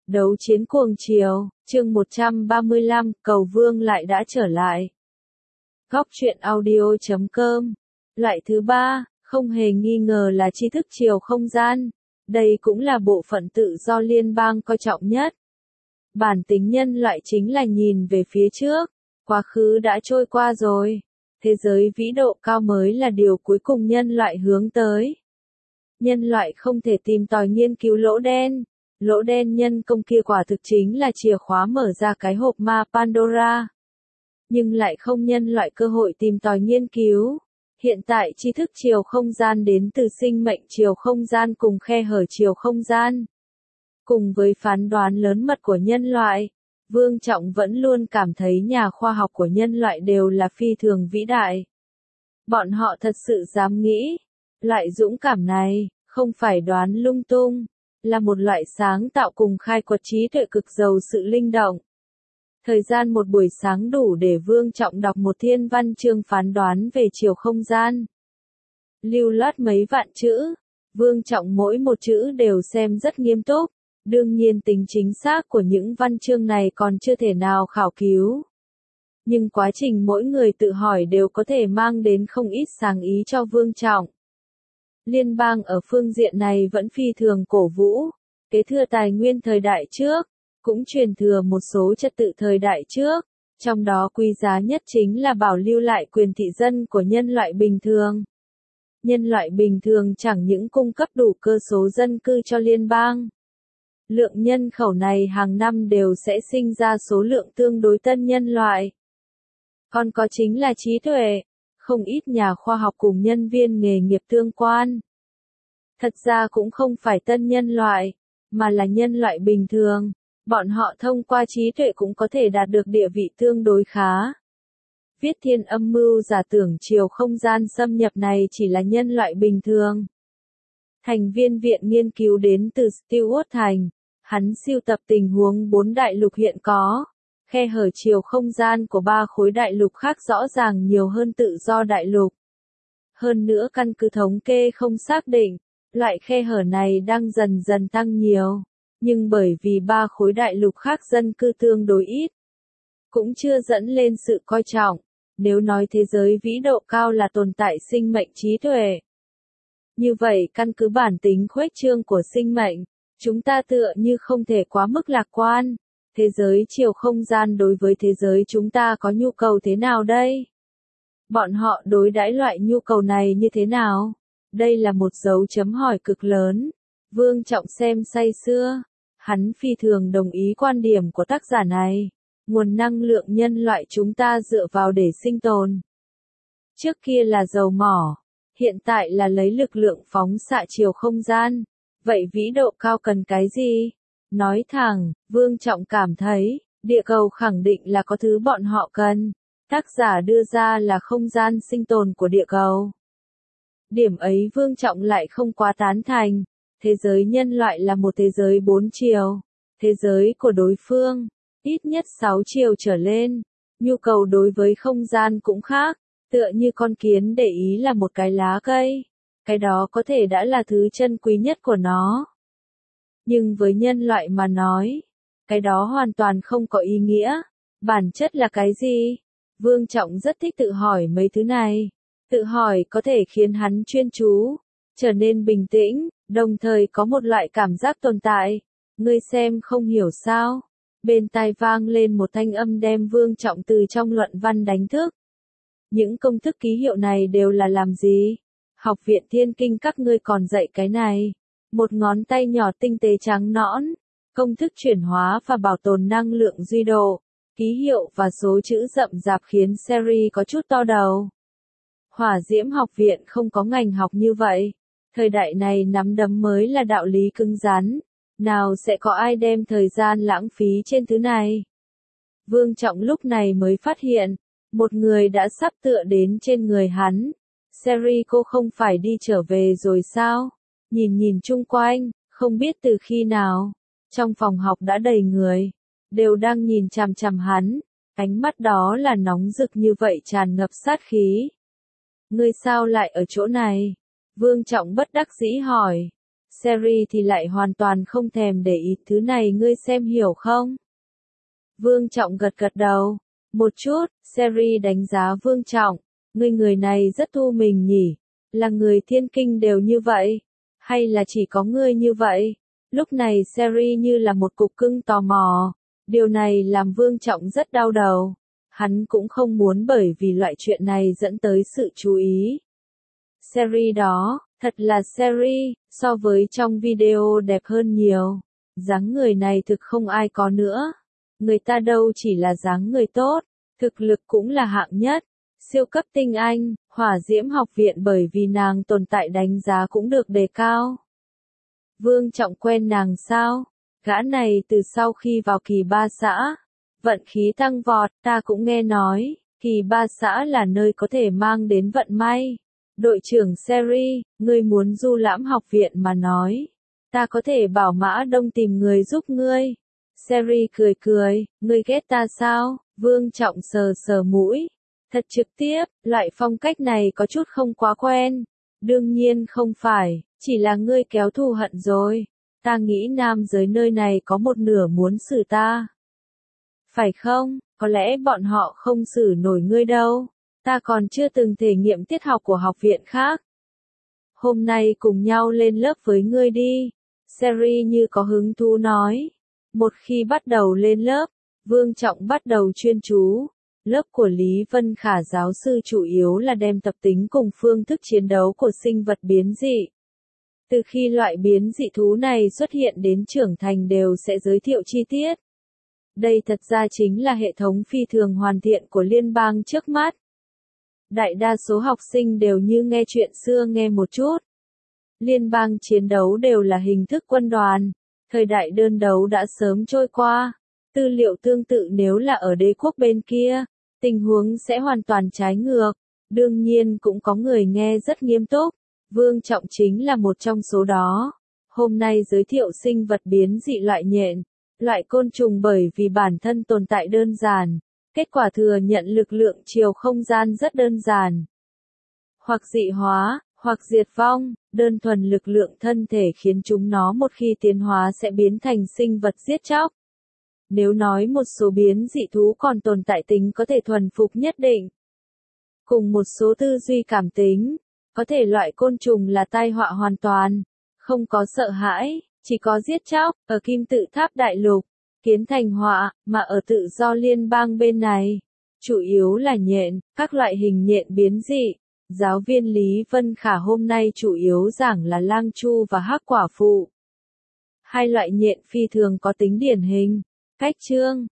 Đấu chiến cuồng triều, chương 135, cầu vương lại đã trở lại. Góc truyện audio.com. Loại thứ ba, không hề nghi ngờ là tri thức chiều không gian. Đây cũng là bộ phận tự do liên bang coi trọng nhất. Bản tính nhân loại chính là nhìn về phía trước, quá khứ đã trôi qua rồi. Thế giới vĩ độ cao mới là điều cuối cùng nhân loại hướng tới. Nhân loại không thể tìm tòi nghiên cứu lỗ đen. Lỗ đen nhân công kia quả thực chính là chìa khóa mở ra cái hộp ma Pandora. Nhưng lại không nhân loại cơ hội tìm tòi nghiên cứu. Hiện tại tri thức chiều không gian đến từ sinh mệnh chiều không gian cùng khe hở chiều không gian. Cùng với phán đoán lớn mật của nhân loại, Vương Trọng vẫn luôn cảm thấy nhà khoa học của nhân loại đều là phi thường vĩ đại. Bọn họ thật sự dám nghĩ, loại dũng cảm này, không phải đoán lung tung, là một loại sáng tạo cùng khai quật trí tuệ cực giàu sự linh động. Thời gian một buổi sáng đủ để Vương Trọng đọc một thiên văn chương phán đoán về chiều không gian. Lưu loát mấy vạn chữ, Vương Trọng mỗi một chữ đều xem rất nghiêm túc. Đương nhiên tính chính xác của những văn chương này còn chưa thể nào khảo cứu. Nhưng quá trình mỗi người tự hỏi đều có thể mang đến không ít sáng ý cho Vương Trọng. Liên bang ở phương diện này vẫn phi thường cổ vũ, kế thừa tài nguyên thời đại trước, cũng truyền thừa một số trật tự thời đại trước, trong đó quý giá nhất chính là bảo lưu lại quyền thị dân của nhân loại bình thường. Nhân loại bình thường chẳng những cung cấp đủ cơ số dân cư cho liên bang. Lượng nhân khẩu này hàng năm đều sẽ sinh ra số lượng tương đối tân nhân loại. Còn có chính là trí tuệ, không ít nhà khoa học cùng nhân viên nghề nghiệp tương quan. Thật ra cũng không phải tân nhân loại, mà là nhân loại bình thường, bọn họ thông qua trí tuệ cũng có thể đạt được địa vị tương đối khá. Viết thiên âm mưu giả tưởng chiều không gian xâm nhập này chỉ là nhân loại bình thường. Thành viên viện nghiên cứu đến từ Stewart Thành. Hắn siêu tập tình huống 4 đại lục hiện có, khe hở chiều không gian của 3 khối đại lục khác rõ ràng nhiều hơn tự do đại lục. Hơn nữa căn cứ thống kê không xác định, loại khe hở này đang dần dần tăng nhiều, nhưng bởi vì 3 khối đại lục khác dân cư tương đối ít, cũng chưa dẫn lên sự coi trọng. Nếu nói thế giới vĩ độ cao là tồn tại sinh mệnh trí tuệ, như vậy căn cứ bản tính khuếch trương của sinh mệnh, chúng ta tựa như không thể quá mức lạc quan. Thế giới chiều không gian đối với thế giới chúng ta có nhu cầu thế nào đây? Bọn họ đối đãi loại nhu cầu này như thế nào? Đây là một dấu chấm hỏi cực lớn. Vương Trọng xem say sưa. Hắn phi thường đồng ý quan điểm của tác giả này. Nguồn năng lượng nhân loại chúng ta dựa vào để sinh tồn. Trước kia là dầu mỏ. Hiện tại là lấy lực lượng phóng xạ chiều không gian. Vậy vĩ độ cao cần cái gì? Nói thẳng, Vương Trọng cảm thấy, địa cầu khẳng định là có thứ bọn họ cần. Tác giả đưa ra là không gian sinh tồn của địa cầu. Điểm ấy Vương Trọng lại không quá tán thành. Thế giới nhân loại là một thế giới 4 chiều. Thế giới của đối phương, ít nhất 6 chiều trở lên. Nhu cầu đối với không gian cũng khác, tựa như con kiến để ý là một cái lá cây. Cái đó có thể đã là thứ chân quý nhất của nó. Nhưng với nhân loại mà nói, cái đó hoàn toàn không có ý nghĩa. Bản chất là cái gì? Vương Trọng rất thích tự hỏi mấy thứ này. Tự hỏi có thể khiến hắn chuyên chú, trở nên bình tĩnh, đồng thời có một loại cảm giác tồn tại. Ngươi xem không hiểu sao? Bên tai vang lên một thanh âm đem Vương Trọng từ trong luận văn đánh thức. Những công thức ký hiệu này đều là làm gì? Học viện Thiên Kinh các ngươi còn dạy cái này. Một ngón tay nhỏ tinh tế trắng nõn. Công thức chuyển hóa và bảo tồn năng lượng duy độ. Ký hiệu và số chữ rậm rạp khiến Seri có chút to đầu. Hỏa Diễm học viện không có ngành học như vậy. Thời đại này nắm đấm mới là đạo lý cứng rắn. Nào sẽ có ai đem thời gian lãng phí trên thứ này? Vương Trọng lúc này mới phát hiện. Một người đã sắp tựa đến trên người hắn. Seri cô không phải đi trở về rồi sao? Nhìn chung quanh, không biết từ khi nào, trong phòng học đã đầy người, đều đang nhìn chằm chằm hắn, ánh mắt đó là nóng rực như vậy tràn ngập sát khí. Ngươi sao lại ở chỗ này? Vương Trọng bất đắc dĩ hỏi. Seri thì lại hoàn toàn không thèm để ý thứ này, ngươi xem hiểu không? Vương Trọng gật gật đầu. Một chút, Seri đánh giá Vương Trọng. Ngươi người này rất thu mình nhỉ? Là người thiên kinh đều như vậy? Hay là chỉ có ngươi như vậy? Lúc này Seri như là một cục cưng tò mò. Điều này làm Vương Trọng rất đau đầu. Hắn cũng không muốn bởi vì loại chuyện này dẫn tới sự chú ý. Seri đó, thật là Seri, so với trong video đẹp hơn nhiều. Dáng người này thực không ai có nữa. Người ta đâu chỉ là dáng người tốt, thực lực cũng là hạng nhất. Siêu cấp tinh anh, Hỏa Diễm học viện bởi vì nàng tồn tại đánh giá cũng được đề cao. Vương Trọng quen nàng sao? Gã này từ sau khi vào kỳ ba xã, vận khí tăng vọt, ta cũng nghe nói, kỳ ba xã là nơi có thể mang đến vận may. Đội trưởng Seri, ngươi muốn du lãm học viện mà nói, ta có thể bảo Mã Đông tìm người giúp ngươi. Seri cười cười, ngươi ghét ta sao? Vương Trọng sờ sờ mũi. Thật trực tiếp, loại phong cách này có chút không quá quen. Đương nhiên không phải, chỉ là ngươi kéo thù hận rồi. Ta nghĩ nam giới nơi này có một nửa muốn xử ta. Phải không? Có lẽ bọn họ không xử nổi ngươi đâu. Ta còn chưa từng thể nghiệm tiết học của học viện khác. Hôm nay cùng nhau lên lớp với ngươi đi. Seri như có hứng thú nói. Một khi bắt đầu lên lớp, Vương Trọng bắt đầu chuyên chú. Lớp của Lý Vân Khả giáo sư chủ yếu là đem tập tính cùng phương thức chiến đấu của sinh vật biến dị. Từ khi loại biến dị thú này xuất hiện đến trưởng thành đều sẽ giới thiệu chi tiết. Đây thật ra chính là hệ thống phi thường hoàn thiện của liên bang trước mắt. Đại đa số học sinh đều như nghe chuyện xưa nghe một chút. Liên bang chiến đấu đều là hình thức quân đoàn. Thời đại đơn đấu đã sớm trôi qua. Tư liệu tương tự nếu là ở đế quốc bên kia, tình huống sẽ hoàn toàn trái ngược. Đương nhiên cũng có người nghe rất nghiêm túc. Vương Trọng chính là một trong số đó. Hôm nay giới thiệu sinh vật biến dị loại nhện, loại côn trùng bởi vì bản thân tồn tại đơn giản. Kết quả thừa nhận lực lượng chiều không gian rất đơn giản. Hoặc dị hóa, hoặc diệt vong, đơn thuần lực lượng thân thể khiến chúng nó một khi tiến hóa sẽ biến thành sinh vật giết chóc. Nếu nói một số biến dị thú còn tồn tại tính có thể thuần phục nhất định. Cùng một số tư duy cảm tính, có thể loại côn trùng là tai họa hoàn toàn, không có sợ hãi, chỉ có giết chóc. Ở Kim Tự Tháp Đại Lục, kiến thành họa, mà ở tự do liên bang bên này, chủ yếu là nhện, các loại hình nhện biến dị. Giáo viên Lý Vân Khả hôm nay chủ yếu giảng là lang chu và hắc quả phụ. Hai loại nhện phi thường có tính điển hình. Cách chương